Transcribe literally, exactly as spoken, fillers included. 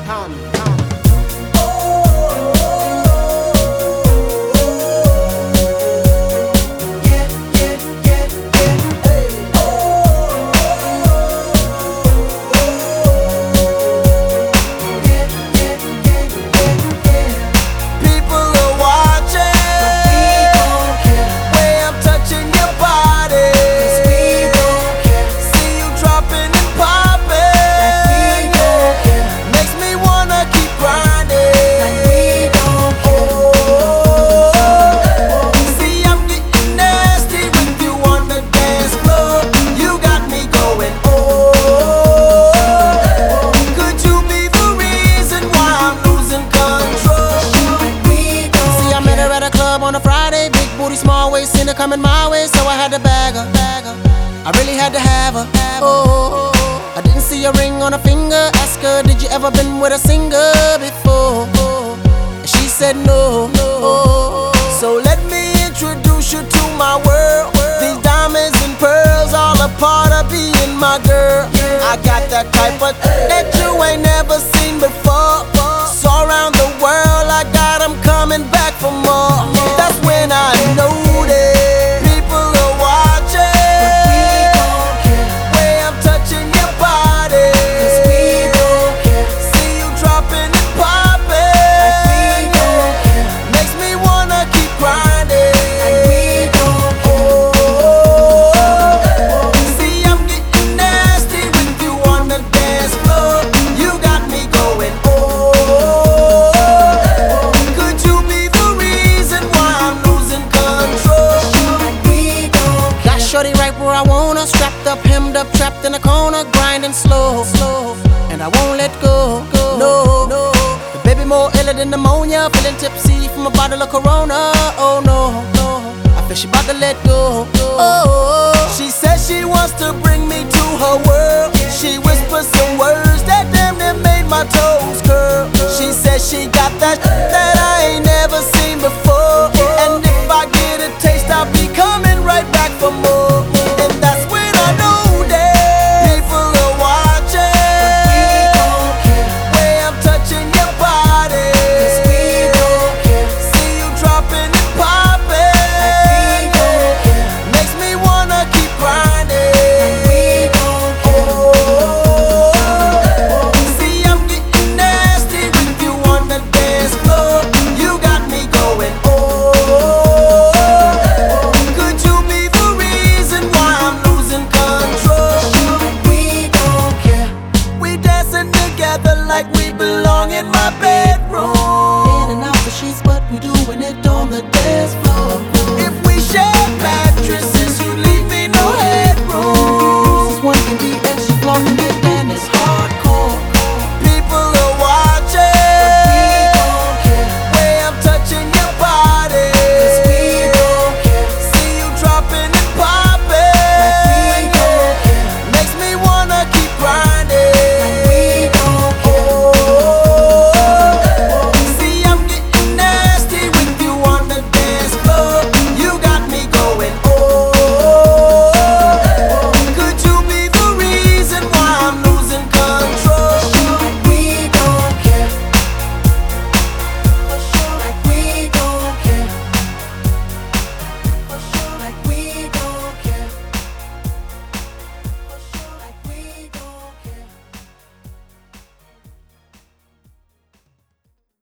Con, con. On a Friday, big booty, small waist, seen her coming my way, so I had to bag her. I really had to have her. Oh, I didn't see a ring on her finger. Ask her, did you ever been with a singer before? And she said no. So let me introduce you to my world. These diamonds and pearls, all a part of being my girl. I got that type of that you ain't never seen before. So around the world, I got 'em coming back for more. That's when I know that people are watching. We don't care. Way I'm touching your body. 'Cause we don't care. See you dropping and popping. We don't care. Makes me wanna keep grinding. And we don't care. Oh, see I'm getting nasty with you on the dance floor. You got me going. Oh. Shorty right where I want her, strapped up, hemmed up, trapped in a corner, grinding slow, slow, and I won't let go, no, no. The baby more iller than pneumonia, feeling tipsy from a bottle of Corona, oh no, no. I feel she about to let go, oh. She says she wants to bring me to her world. She whispers some words that damn near made my toes curl. She says she got that that I ain't never seen before, and if I get a taste, I'll be coming right back for more. Like we belong in my bedroom. In and out the sheets, but we doing it on the dance floor.